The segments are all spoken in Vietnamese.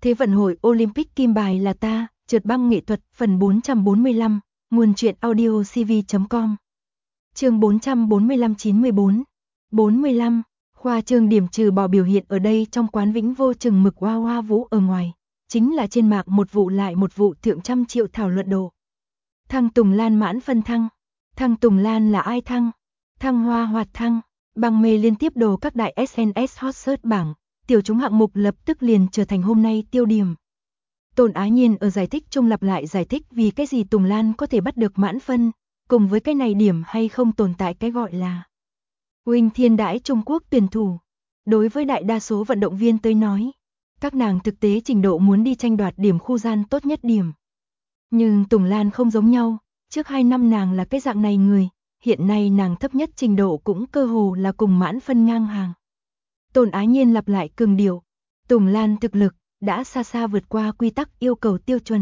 Thế vận hội Olympic kim bài là ta, trượt băng nghệ thuật, phần 445, nguồn truyện audio cv.com. Chương 445-94. 45. Khoa trương điểm trừ bỏ biểu hiện ở đây trong quán Vĩnh Vô chừng mực hoa hoa vũ ở ngoài, chính là trên mạng một vụ lại một vụ thượng trăm triệu thảo luận độ. Thăng Tùng Lan mãn phân thăng. Thăng Tùng Lan là ai thăng? Thăng Hoa Hoạt thăng. Băng mê liên tiếp đồ các đại SNS hot search bảng, tiểu chúng hạng mục lập tức liền trở thành hôm nay tiêu điểm. Tôn Á Nhiên ở giải thích chung lặp lại giải thích vì cái gì Tùng Lan có thể bắt được mãn phân, cùng với cái này điểm hay không tồn tại cái gọi là huynh thiên đãi Trung Quốc tuyển thủ. Đối với đại đa số vận động viên tới nói, các nàng thực tế trình độ muốn đi tranh đoạt điểm khu gian tốt nhất điểm. Nhưng Tùng Lan không giống nhau, trước 2 năm nàng là cái dạng này người, hiện nay nàng thấp nhất trình độ cũng cơ hồ là cùng mãn phân ngang hàng. Tôn Á Nhiên lặp lại cường điệu, Tùng Lan thực lực đã xa xa vượt qua quy tắc yêu cầu tiêu chuẩn.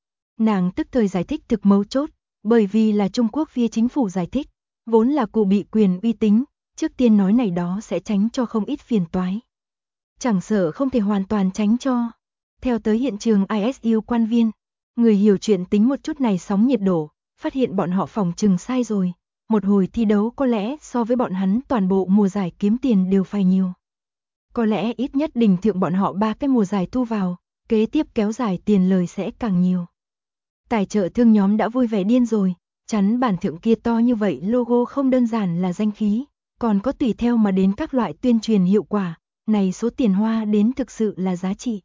Nàng tức thời giải thích thực mấu chốt, bởi vì là Trung Quốc phía chính phủ giải thích, vốn là cụ bị quyền uy tín, trước tiên nói này đó sẽ tránh cho không ít phiền toái. Chẳng sợ không thể hoàn toàn tránh cho. Theo tới hiện trường ISU quan viên, người hiểu chuyện tính một chút này sóng nhiệt độ, phát hiện bọn họ phòng trừng sai rồi. Một hồi thi đấu có lẽ so với bọn hắn toàn bộ mùa giải kiếm tiền đều phải nhiều. Có lẽ ít nhất đỉnh thượng bọn họ 3 cái mùa giải thu vào, kế tiếp kéo dài tiền lời sẽ càng nhiều. Tài trợ thương nhóm đã vui vẻ điên rồi, chắn bản thượng kia to như vậy logo không đơn giản là danh khí, còn có tùy theo mà đến các loại tuyên truyền hiệu quả, này số tiền hoa đến thực sự là giá trị.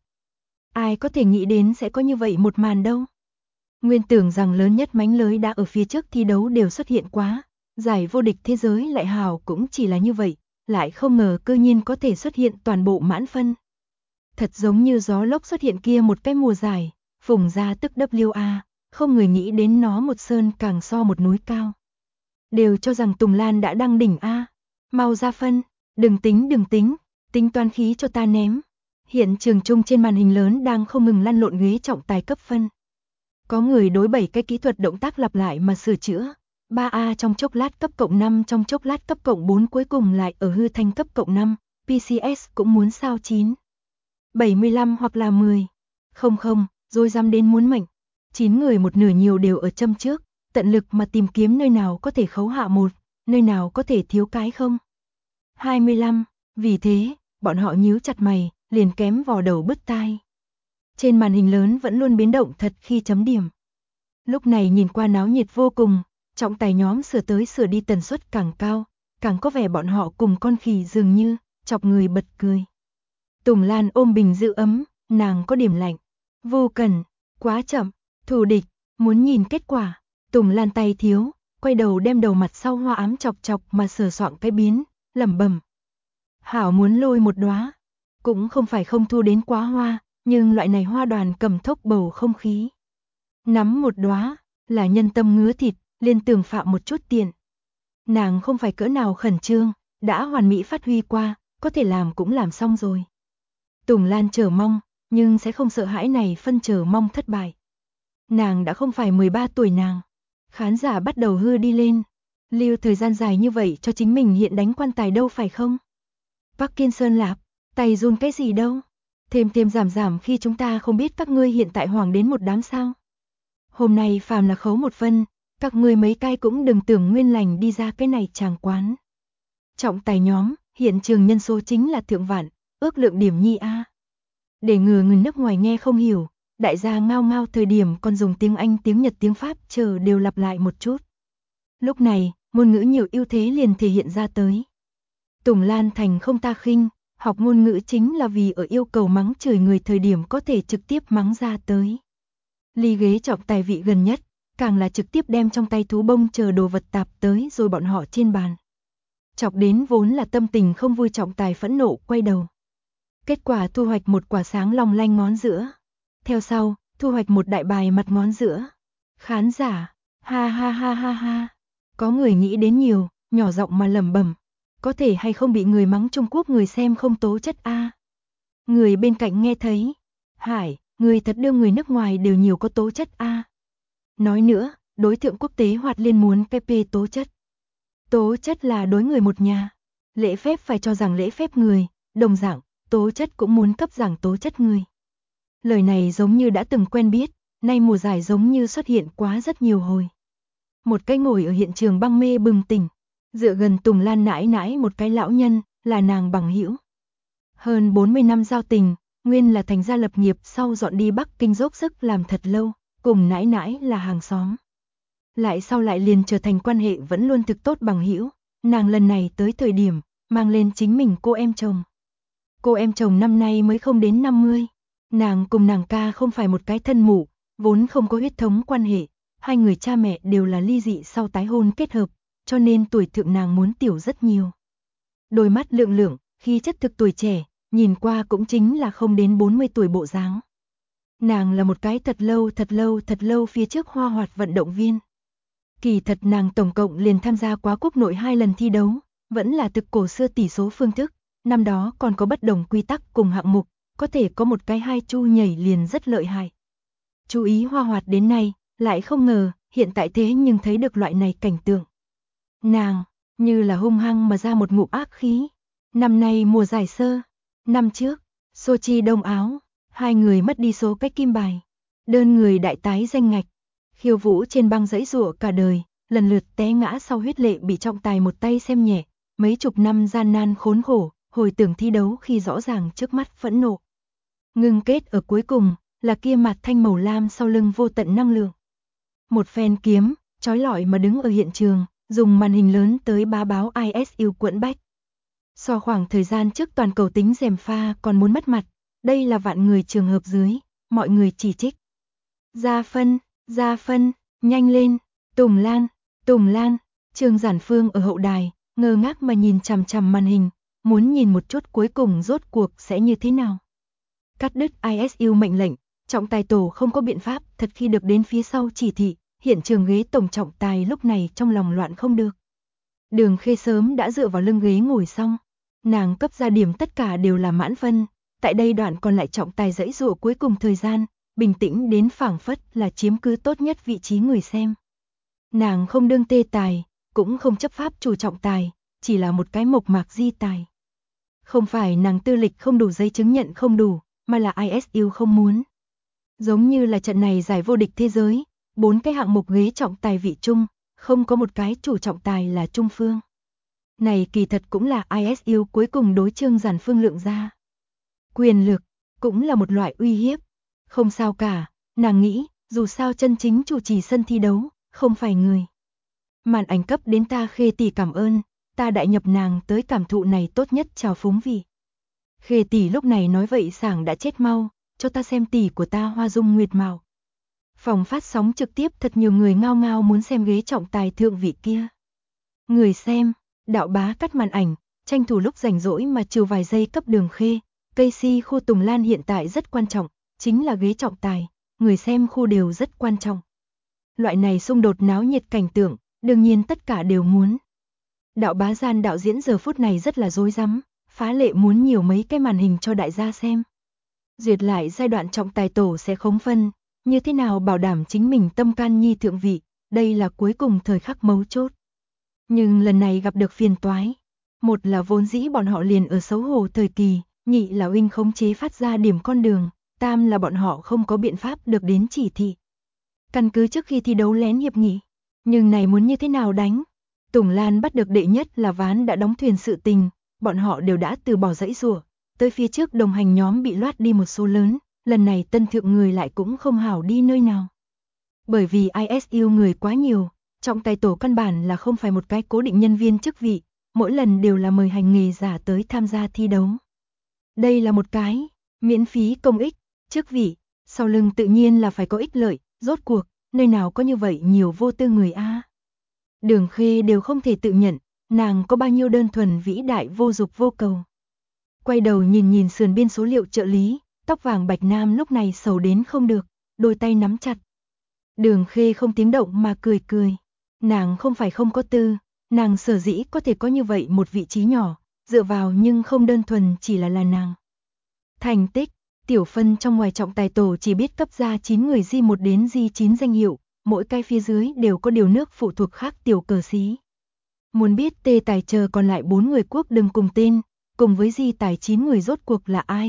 Ai có thể nghĩ đến sẽ có như vậy một màn đâu. Nguyên tưởng rằng lớn nhất mánh lới đã ở phía trước thi đấu đều xuất hiện quá, giải vô địch thế giới lại hào cũng chỉ là như vậy, lại không ngờ cơ nhiên có thể xuất hiện toàn bộ mãn phân. Thật giống như gió lốc xuất hiện kia một cái mùa giải, phùng ra tức WA, không người nghĩ đến nó một sơn càng so một núi cao. Đều cho rằng Tùng Lan đã đăng đỉnh A, mau ra phân, đừng tính, tính toán khí cho ta ném. Hiện trường chung trên màn hình lớn đang không ngừng lăn lộn ghế trọng tài cấp phân. Có người đối 7 cái kỹ thuật động tác lặp lại mà sửa chữa. 3A trong chốc lát cấp cộng 5 trong chốc lát cấp cộng 4 cuối cùng lại ở hư thanh cấp cộng 5, PCS cũng muốn sao 9. 75 hoặc là 10. Không, rồi dám đến muốn mệnh. 9 người một nửa nhiều đều ở châm trước, tận lực mà tìm kiếm nơi nào có thể khấu hạ một, nơi nào có thể thiếu cái không. 25, vì thế, bọn họ nhíu chặt mày, liền kém vò đầu bứt tai. Trên màn hình lớn vẫn luôn biến động thật khi chấm điểm. Lúc này nhìn qua náo nhiệt vô cùng, trọng tài nhóm sửa tới sửa đi tần suất càng cao, càng có vẻ bọn họ cùng con khỉ dường như, chọc người bật cười. Tùng Lan ôm bình giữ ấm, nàng có điểm lạnh. Vô cần, quá chậm, thù địch, muốn nhìn kết quả. Tùng Lan tay thiếu, quay đầu đem đầu mặt sau hoa ám chọc mà sờ soạng cái biến, lẩm bẩm. Hảo muốn lôi một đóa, cũng không phải không thu đến quá hoa, nhưng loại này hoa đoàn cầm thốc bầu không khí. Nắm một đóa, là nhân tâm ngứa thịt, liên tưởng phạm một chút tiện. Nàng không phải cỡ nào khẩn trương, đã hoàn mỹ phát huy qua, có thể làm cũng làm xong rồi. Tùng Lan chờ mong, nhưng sẽ không sợ hãi này phân chờ mong thất bại. Nàng đã không phải 13 tuổi nàng. Khán giả bắt đầu hư đi lên. Lưu thời gian dài như vậy cho chính mình hiện đánh quan tài đâu phải không? Parkinson lạp, tay run cái gì đâu? Thêm giảm khi chúng ta không biết các ngươi hiện tại hoàng đến một đám sao. Hôm nay phàm là khấu một phân, các ngươi mấy cái cũng đừng tưởng nguyên lành đi ra cái này chàng quán. Trọng tài nhóm, hiện trường nhân số chính là thượng vạn, ước lượng điểm nhi A. Để ngừa người nước ngoài nghe không hiểu, đại gia ngao thời điểm còn dùng tiếng Anh, tiếng Nhật, tiếng Pháp chờ đều lặp lại một chút. Lúc này, ngôn ngữ nhiều ưu thế liền thể hiện ra tới. Tùng Lan thành không ta khinh, học ngôn ngữ chính là vì ở yêu cầu mắng chửi người thời điểm có thể trực tiếp mắng ra tới. Ly ghế trọng tài vị gần nhất, càng là trực tiếp đem trong tay thú bông chờ đồ vật tạp tới rồi bọn họ trên bàn. Chọc đến vốn là tâm tình không vui trọng tài phẫn nộ quay đầu. Kết quả thu hoạch một quả sáng long lanh ngón giữa. Theo sau, thu hoạch một đại bài mặt ngón giữa. Khán giả, ha. Có người nghĩ đến nhiều, nhỏ giọng mà lẩm bẩm, có thể hay không bị người mắng Trung Quốc người xem không tố chất a. Người bên cạnh nghe thấy, Hải, người thật đưa người nước ngoài đều nhiều có tố chất a. Nói nữa, đối tượng quốc tế hoạt liên muốn PP tố chất. Tố chất là đối người một nhà. Lễ phép phải cho rằng lễ phép người, đồng dạng, tố chất cũng muốn cấp rằng tố chất người. Lời này giống như đã từng quen biết, nay mùa giải giống như xuất hiện quá rất nhiều hồi. Một cái ngồi ở hiện trường băng mê bừng tỉnh, dựa gần Tùng Lan nãi nãi một cái lão nhân, là nàng bằng hữu. Hơn 40 năm giao tình, nguyên là thành gia lập nghiệp sau dọn đi Bắc Kinh dốc sức làm thật lâu, cùng nãi nãi là hàng xóm. Lại sau lại liền trở thành quan hệ vẫn luôn thực tốt bằng hữu, nàng lần này tới thời điểm, mang lên chính mình cô em chồng. Cô em chồng năm nay mới không đến 50, nàng cùng nàng ca không phải một cái thân mụ, vốn không có huyết thống quan hệ, hai người cha mẹ đều là ly dị sau tái hôn kết hợp, cho nên tuổi thượng nàng muốn tiểu rất nhiều. Đôi mắt lượng lượng, khi chất thực tuổi trẻ, nhìn qua cũng chính là không đến 40 tuổi bộ dáng. Nàng là một cái thật lâu phía trước hoa hoạt vận động viên. Kỳ thật nàng tổng cộng liền tham gia quá quốc nội 2 lần thi đấu, vẫn là thực cổ xưa tỷ số phương thức, năm đó còn có bất đồng quy tắc cùng hạng mục, có thể có một cái 2 chu nhảy liền rất lợi hại. Chú ý hoa hoạt đến nay, lại không ngờ, hiện tại thế nhưng thấy được loại này cảnh tượng. Nàng, như là hung hăng mà ra một ngụm ác khí. Năm nay mùa giải sơ, năm trước, Sochi Đông Áo, hai người mất đi số cái kim bài. Đơn người đại tái danh ngạch, khiêu vũ trên băng giãy giụa cả đời, lần lượt té ngã sau huyết lệ bị trọng tài một tay xem nhẹ, mấy chục năm gian nan khốn khổ, hồi tưởng thi đấu khi rõ ràng trước mắt phẫn nộ. Ngưng kết ở cuối cùng, là kia mặt thanh màu lam sau lưng vô tận năng lượng. Một phen kiếm, trói lọi mà đứng ở hiện trường, dùng màn hình lớn tới bá báo ISU quẫn bách. So khoảng thời gian trước toàn cầu tính gièm pha còn muốn mất mặt, đây là vạn người trường hợp dưới, mọi người chỉ trích. Ra phân, nhanh lên, Tùng Lan, Trương Giản Phương ở hậu đài, ngơ ngác mà nhìn chằm chằm màn hình, muốn nhìn một chút cuối cùng rốt cuộc sẽ như thế nào. Cắt đứt ISU mệnh lệnh, trọng tài tổ không có biện pháp, thật khi được đến phía sau chỉ thị, hiện trường ghế tổng trọng tài lúc này trong lòng loạn không được. Đường Khê sớm đã dựa vào lưng ghế ngồi xong, nàng cấp ra điểm tất cả đều là mãn phân, tại đây đoạn còn lại trọng tài giãy giụa cuối cùng thời gian, bình tĩnh đến phảng phất là chiếm cứ tốt nhất vị trí người xem. Nàng không đương tê tài, cũng không chấp pháp chủ trọng tài, chỉ là một cái mộc mạc di tài. Không phải nàng tư lịch không đủ giấy chứng nhận không đủ, mà là ISU không muốn. Giống như là trận này giải vô địch thế giới, 4 cái hạng mục ghế trọng tài vị trung, không có một cái chủ trọng tài là Trung Phương. Này kỳ thật cũng là ISU cuối cùng đối Trương Giản Phương lượng ra. Quyền lực, cũng là một loại uy hiếp. Không sao cả, nàng nghĩ, dù sao chân chính chủ trì sân thi đấu, không phải người. Màn ảnh cấp đến ta Khê tỷ cảm ơn, ta đại nhập nàng tới cảm thụ này tốt nhất chào phúng vị. Khê tỷ lúc này nói vậy sảng đã chết mau, cho ta xem tỷ của ta hoa dung nguyệt mạo. Phòng phát sóng trực tiếp thật nhiều người ngao ngao muốn xem ghế trọng tài thượng vị kia. Người xem, đạo bá cắt màn ảnh, tranh thủ lúc rảnh rỗi mà chiều vài giây cấp Đường Khê. Casey khu Tùng Lan hiện tại rất quan trọng, chính là ghế trọng tài, người xem khu đều rất quan trọng. Loại này xung đột náo nhiệt cảnh tượng, đương nhiên tất cả đều muốn. Đạo bá gian đạo diễn giờ phút này rất là rối rắm, phá lệ muốn nhiều mấy cái màn hình cho đại gia xem. Duyệt lại giai đoạn trọng tài tổ sẽ khống phân, như thế nào bảo đảm chính mình tâm can nhi thượng vị, đây là cuối cùng thời khắc mấu chốt. Nhưng lần này gặp được phiền toái. Một là vốn dĩ bọn họ liền ở xấu hổ thời kỳ, nhị là Huynh khống chế phát ra điểm con đường, tam là bọn họ không có biện pháp được đến chỉ thị. Căn cứ trước khi thi đấu lén hiệp nghị, nhưng này muốn như thế nào đánh? Tùng Lan bắt được đệ nhất là ván đã đóng thuyền sự tình, bọn họ đều đã từ bỏ giãy giụa, tới phía trước đồng hành nhóm bị loát đi một số lớn, lần này tân thượng người lại cũng không hảo đi nơi nào. Bởi vì ISU người quá nhiều, trọng tài tổ căn bản là không phải một cái cố định nhân viên chức vị, mỗi lần đều là mời hành nghề giả tới tham gia thi đấu. Đây là một cái miễn phí công ích, chức vị, sau lưng tự nhiên là phải có ích lợi, rốt cuộc, nơi nào có như vậy nhiều vô tư người a. Đường Khê đều không thể tự nhận, nàng có bao nhiêu đơn thuần vĩ đại vô dục vô cầu. Quay đầu nhìn sườn biên số liệu trợ lý, tóc vàng bạch nam lúc này sầu đến không được, đôi tay nắm chặt. Đường Khê không tiếng động mà cười. Nàng không phải không có tư, nàng sở dĩ có thể có như vậy một vị trí nhỏ, dựa vào nhưng không đơn thuần chỉ là nàng. Thành tích, tiểu phân trong ngoài trọng tài tổ chỉ biết cấp ra 9 người G1 đến G9 danh hiệu, mỗi cái phía dưới đều có điều nước phụ thuộc khác tiểu cờ xí. Muốn biết tê tài chờ còn lại 4 người quốc đừng cùng tên, cùng với G tài 9 người rốt cuộc là ai,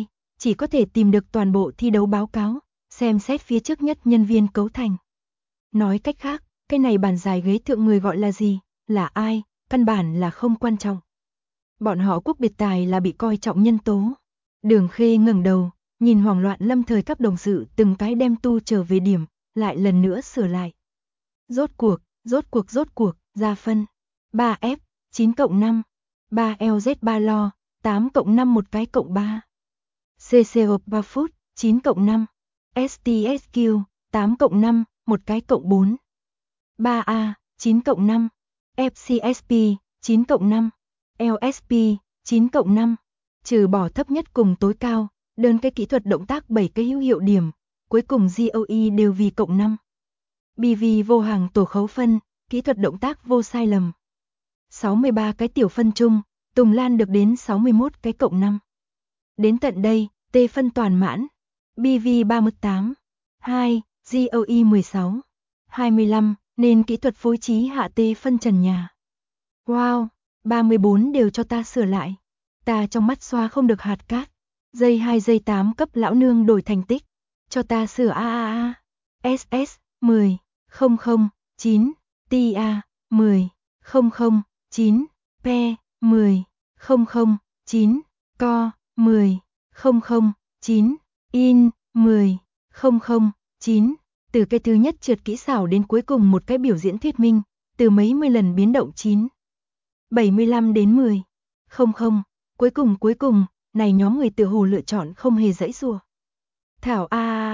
chỉ có thể tìm được toàn bộ thi đấu báo cáo, xem xét phía trước nhất nhân viên cấu thành. Nói cách khác, cái này bàn dài ghế thượng người gọi là gì, là ai, căn bản là không quan trọng. Bọn họ quốc biệt tài là bị coi trọng nhân tố. Đường Khê ngẩng đầu, nhìn hoảng loạn lâm thời các đồng sự từng cái đem tu trở về điểm, lại lần nữa sửa lại. Rốt cuộc, ra phân. 3F, 9+5, 3LZ3 lo, 8+5 một cái cộng 3. CCO 3 phút, 9+5, STSQ, 8+5, một cái cộng 4. 3A, 9+5, FCSP, 9+5, LSP, 9+5, trừ bỏ thấp nhất cùng tối cao, đơn cái kỹ thuật động tác 7 cái hữu hiệu điểm, cuối cùng GOE đều vì cộng 5. BV vô hàng tổ khấu phân, kỹ thuật động tác vô sai lầm. 63 cái tiểu phân chung, Tùng Lan được đến 61 cái cộng 5. Đến tận đây, T phân toàn mãn, BV 38, 2, GOE 16, 25, nên kỹ thuật phối trí hạ T phân trần nhà. Wow, 34 đều cho ta sửa lại. Ta trong mắt xoa không được hạt cát. Dây 2 dây 8 cấp lão nương đổi thành tích. Cho ta sửa AAA. SS 10 00 9 TA 10 00 9 PE 10 00 9 CO 10 00 9 IN 10 00 9. Từ cái thứ nhất trượt kỹ xảo đến cuối cùng một cái biểu diễn thuyết minh, từ mấy mươi lần biến động 9 75 đến 10 00. Cuối cùng, này nhóm người tự hồ lựa chọn không hề dãy dùa. Thảo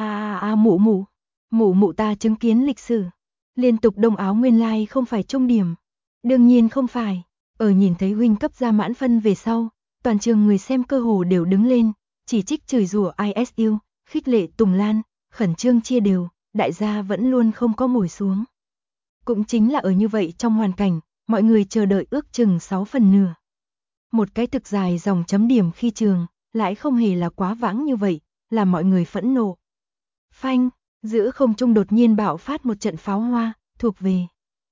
mụ ta chứng kiến lịch sử. Liên tục đông áo nguyên lai không phải trung điểm. Đương nhiên không phải, ở nhìn thấy huynh cấp ra mãn phân về sau, toàn trường người xem cơ hồ đều đứng lên, chỉ trích chửi rủa ISU, khích lệ Tùng Lan, khẩn trương chia đều, đại gia vẫn luôn không có ngồi xuống. Cũng chính là ở như vậy trong hoàn cảnh, mọi người chờ đợi ước chừng 6 phần nửa. Một cái thực dài dòng chấm điểm khi trường, lại không hề là quá vãng như vậy, làm mọi người phẫn nộ. Phanh, giữa không trung đột nhiên bạo phát một trận pháo hoa, thuộc về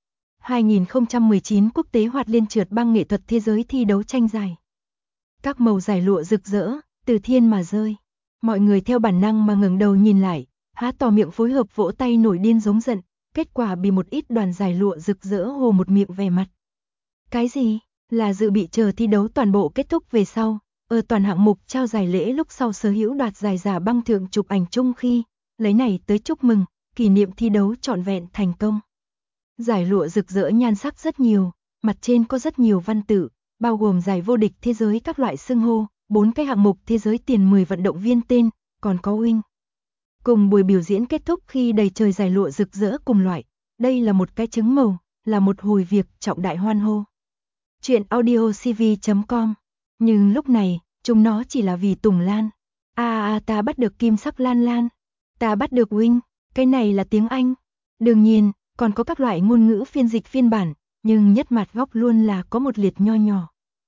2019 quốc tế hoạt liên trượt băng nghệ thuật thế giới thi đấu tranh giải. Các màu giải lụa rực rỡ, từ thiên mà rơi. Mọi người theo bản năng mà ngẩng đầu nhìn lại, há to miệng phối hợp vỗ tay nổi điên giống giận, kết quả bị một ít đoàn giải lụa rực rỡ hồ một miệng vẻ mặt. Cái gì? Là dự bị chờ thi đấu toàn bộ kết thúc về sau, ở toàn hạng mục trao giải lễ lúc sau sở hữu đoạt giải giả băng thượng chụp ảnh chung khi, lấy này tới chúc mừng, kỷ niệm thi đấu trọn vẹn thành công. Giải lụa rực rỡ nhan sắc rất nhiều, mặt trên có rất nhiều văn tự, bao gồm giải vô địch thế giới các loại xưng hô, 4 cái hạng mục thế giới tiền 10 vận động viên tên, còn có win. Cùng buổi biểu diễn kết thúc khi đầy trời giải lụa rực rỡ cùng loại, đây là một cái chứng màu, là một hồi việc trọng đại hoan hô. Chuyện audiocv.com. Nhưng lúc này, chúng nó chỉ là vì Tùng Lan. Ta bắt được kim sắc lan lan. Ta bắt được win. Cái này là tiếng Anh. Đương nhiên, còn có các loại ngôn ngữ phiên dịch phiên bản, nhưng nhất mặt góc luôn là có một liệt nho nhỏ.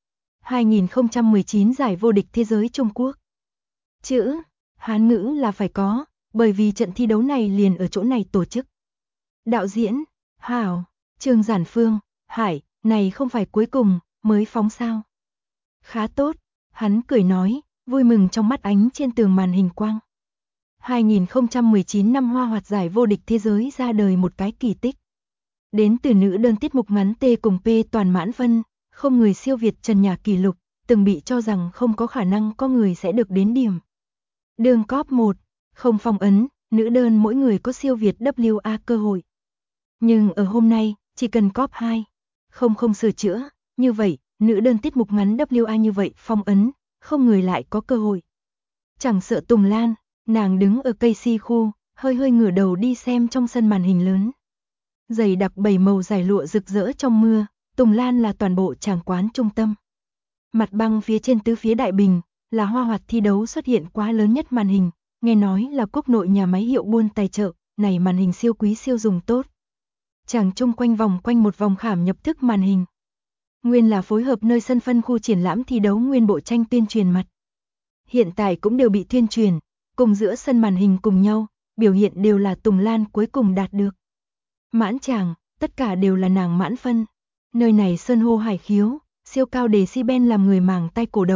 2019 giải vô địch thế giới Trung Quốc. Chữ Hán ngữ là phải có, bởi vì trận thi đấu này liền ở chỗ này tổ chức. Đạo diễn Hảo, Trương Giản Phương, Hải, này không phải cuối cùng mới phóng sao? Khá tốt, hắn cười nói, vui mừng trong mắt ánh trên tường màn hình quang. 2019 năm Hoa Hoạt giải vô địch thế giới ra đời một cái kỳ tích. Đến từ nữ đơn tiết mục ngắn T cùng P toàn mãn phân, không người siêu việt trần nhà kỷ lục, từng bị cho rằng không có khả năng có người sẽ được đến điểm. Đường cóp 1, không phong ấn, nữ đơn mỗi người có siêu việt WA cơ hội. Nhưng ở hôm nay, chỉ cần cóp 2, không sửa chữa, như vậy, nữ đơn tiết mục ngắn WA như vậy phong ấn, không người lại có cơ hội. Chẳng sợ Tùng Lan, nàng đứng ở cây si khu, hơi ngửa đầu đi xem trong sân màn hình lớn. Dày đặc 7 màu giải lụa rực rỡ trong mưa, Tùng Lan là toàn bộ tràng quán trung tâm. Mặt băng phía trên tứ phía đại bình, là Hoa Hoạt thi đấu xuất hiện quá lớn nhất màn hình, nghe nói là quốc nội nhà máy hiệu buôn tài trợ, này màn hình siêu quý siêu dùng tốt. Chàng chung quanh vòng quanh một vòng khảm nhập thức màn hình. Nguyên là phối hợp nơi sân phân khu triển lãm thi đấu nguyên bộ tranh tuyên truyền mặt. Hiện tại cũng đều bị tuyên truyền, cùng giữa sân màn hình cùng nhau, biểu hiện đều là Tùng Lan cuối cùng đạt được. Mãn tràng, tất cả đều là nàng mãn phân. Nơi này sơn hô hải khiếu, siêu cao decibel làm người màng tay cổ động,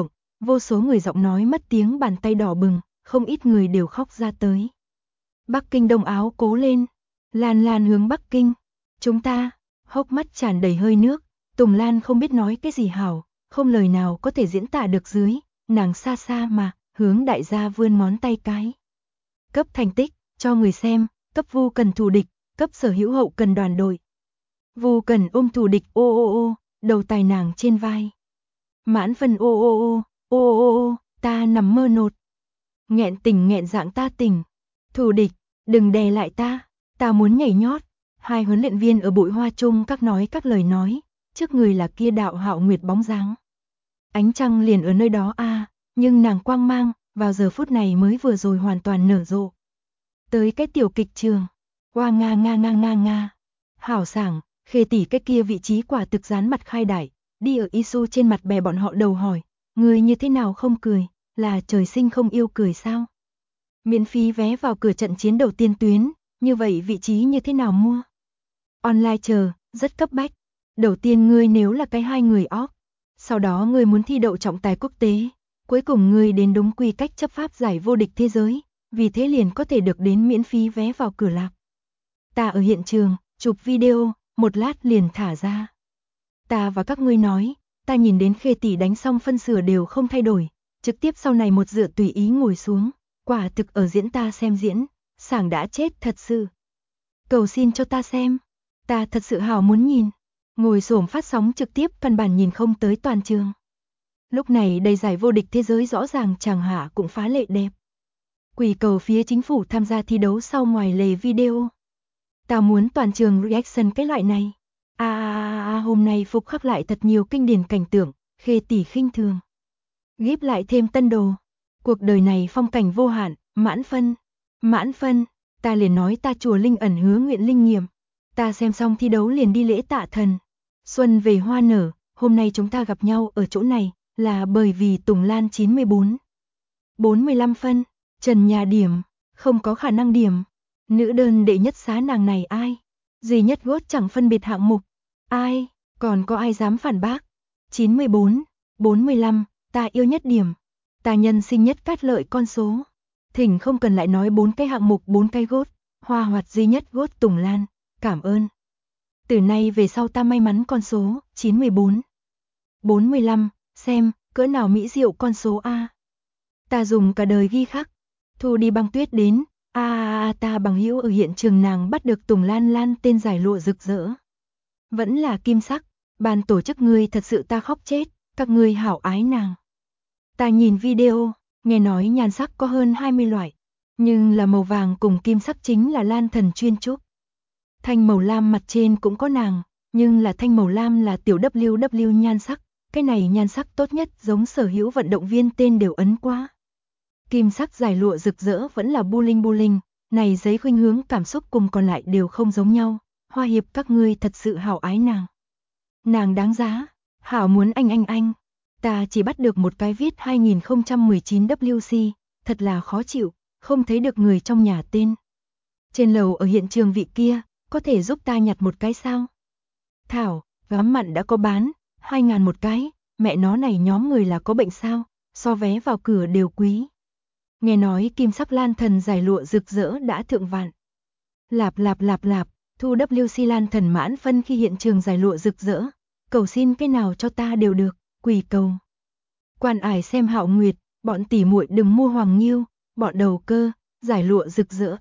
vô số người giọng nói mất tiếng, bàn tay đỏ bừng, không ít người đều khóc ra tới. Bắc Kinh Đông Áo cố lên. Lan Lan hướng Bắc Kinh. Chúng ta, hốc mắt tràn đầy hơi nước, Tùng Lan không biết nói cái gì hảo, không lời nào có thể diễn tả được dưới, nàng xa xa mà, hướng đại gia vươn ngón tay cái. Cấp thành tích, cho người xem, cấp Vu Cần thù địch, cấp sở hữu hậu cần đoàn đội. Vu Cần ôm thù địch ô ô ô, đầu tài nàng trên vai. Mãn Phân ô ô ô, ô ô ô, ta nằm mơ nột. Nghẹn tình nghẹn dạng ta tỉnh. Thù địch, đừng đè lại ta muốn nhảy nhót. Hai huấn luyện viên ở bụi hoa chung các nói các lời nói, trước người là kia đạo Hạo Nguyệt bóng dáng. Ánh trăng liền ở nơi đó nhưng nàng quang mang, vào giờ phút này mới vừa rồi hoàn toàn nở rộ. Tới cái tiểu kịch trường, qua nga. Hảo sảng, Khê tỷ cái kia vị trí quả thực dán mặt khai đại, đi ở Isu trên mặt bè bọn họ đầu hỏi, người như thế nào không cười, là trời sinh không yêu cười sao? Miễn phí vé vào cửa trận chiến đầu tiên tuyến, như vậy vị trí như thế nào mua? Online chờ, rất cấp bách. Đầu tiên ngươi nếu là cái 2 người off, sau đó ngươi muốn thi đậu trọng tài quốc tế, cuối cùng ngươi đến đúng quy cách chấp pháp giải vô địch thế giới, vì thế liền có thể được đến miễn phí vé vào cửa lạc. Ta ở hiện trường, chụp video, một lát liền thả ra. Ta và các ngươi nói, ta nhìn đến Khê tỷ đánh xong phân sửa đều không thay đổi, trực tiếp sau này một dựa tùy ý ngồi xuống, quả thực ở diễn ta xem diễn, sảng đã chết thật sự. Cầu xin cho ta xem, ta thật sự hào muốn nhìn. Ngồi xổm phát sóng trực tiếp căn bản nhìn không tới toàn trường. Lúc này đầy giải vô địch thế giới rõ ràng chàng hạ cũng phá lệ đẹp. Quỳ cầu phía chính phủ tham gia thi đấu sau ngoài lề video. Ta muốn toàn trường reaction cái loại này. Hôm nay phục khắc lại thật nhiều kinh điển cảnh tượng, Khê tỷ khinh thường. Ghép lại thêm tân đồ. Cuộc đời này phong cảnh vô hạn, mãn phân, ta liền nói ta chùa Linh ẩn hứa nguyện linh nghiệm. Ta xem xong thi đấu liền đi lễ tạ thần. Xuân về hoa nở, hôm nay chúng ta gặp nhau ở chỗ này, là bởi vì Tùng Lan 94. 45 phân, trần nhà điểm, không có khả năng điểm. Nữ đơn đệ nhất xá nàng này ai? Duy nhất gốt chẳng phân biệt hạng mục. Ai? Còn có ai dám phản bác? 94, 45, ta yêu nhất điểm. Ta nhân sinh nhất cát lợi con số. Thỉnh không cần lại nói 4 cái hạng mục 4 cái gốt, hoa hoạt duy nhất gốt Tùng Lan, cảm ơn. Từ nay về sau ta may mắn con số 94, 45, xem, cỡ nào mỹ diệu con số A. Ta dùng cả đời ghi khắc, thu đi băng tuyết đến, ta bằng hữu ở hiện trường nàng bắt được Tùng Lan tên giải lụa rực rỡ. Vẫn là kim sắc, ban tổ chức ngươi thật sự ta khóc chết, các ngươi hảo ái nàng. Ta nhìn video, nghe nói nhan sắc có hơn 20 loại, nhưng là màu vàng cùng kim sắc chính là Lan thần chuyên trúc. Thanh màu lam mặt trên cũng có nàng, nhưng là thanh màu lam là tiểu WW nhan sắc, cái này nhan sắc tốt nhất giống sở hữu vận động viên tên đều ấn quá. Kim sắc giải lụa rực rỡ vẫn là bling, này giấy khuynh hướng cảm xúc cùng còn lại đều không giống nhau, Hoa Hiệp các ngươi thật sự hảo ái nàng. Nàng đáng giá, hảo muốn anh. Ta chỉ bắt được một cái viết 2019 WC, thật là khó chịu, không thấy được người trong nhà tên. Trên lầu ở hiện trường vị kia, có thể giúp ta nhặt một cái sao? Thảo, gám mặn đã có bán, 2.000 một cái, mẹ nó này nhóm người là có bệnh sao, so vé vào cửa đều quý. Nghe nói kim sắc Lan thần giải lụa rực rỡ đã thượng vạn. Lạp, thu WC Lan thần mãn phân khi hiện trường giải lụa rực rỡ, cầu xin cái nào cho ta đều được, quỳ cầu. Quan ải xem Hạo Nguyệt, bọn tỉ muội đừng mua Hoàng Nghiêu, bọn đầu cơ, giải lụa rực rỡ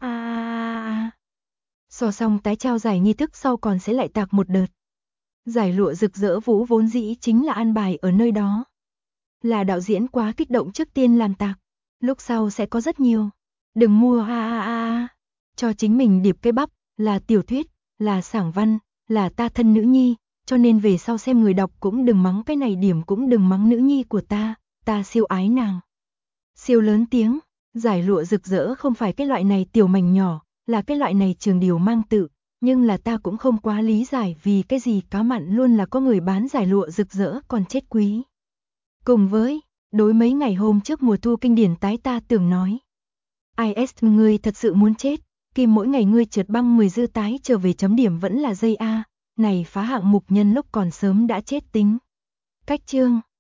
So xong tái trao giải nghi thức sau còn sẽ lại tạc một đợt. Giải lụa rực rỡ vũ vốn dĩ chính là an bài ở nơi đó. Là đạo diễn quá kích động trước tiên làm tạc, lúc sau sẽ có rất nhiều. Đừng mua cho chính mình điệp cái bắp, là tiểu thuyết, là sảng văn, là ta thân nữ nhi, cho nên về sau xem người đọc cũng đừng mắng cái này điểm cũng đừng mắng nữ nhi của ta siêu ái nàng. Siêu lớn tiếng, giải lụa rực rỡ không phải cái loại này tiểu mảnh nhỏ, là cái loại này trường điều mang tự, nhưng là ta cũng không quá lý giải vì cái gì cá mặn luôn là có người bán giải lụa rực rỡ còn chết quý. Cùng với, đối mấy ngày hôm trước mùa thu kinh điển tái ta tưởng nói. IS ngươi thật sự muốn chết, Kim mỗi ngày ngươi trượt băng 10 dư tái trở về chấm điểm vẫn là dây A, này phá hạng mục nhân lúc còn sớm đã chết tính. Cách chương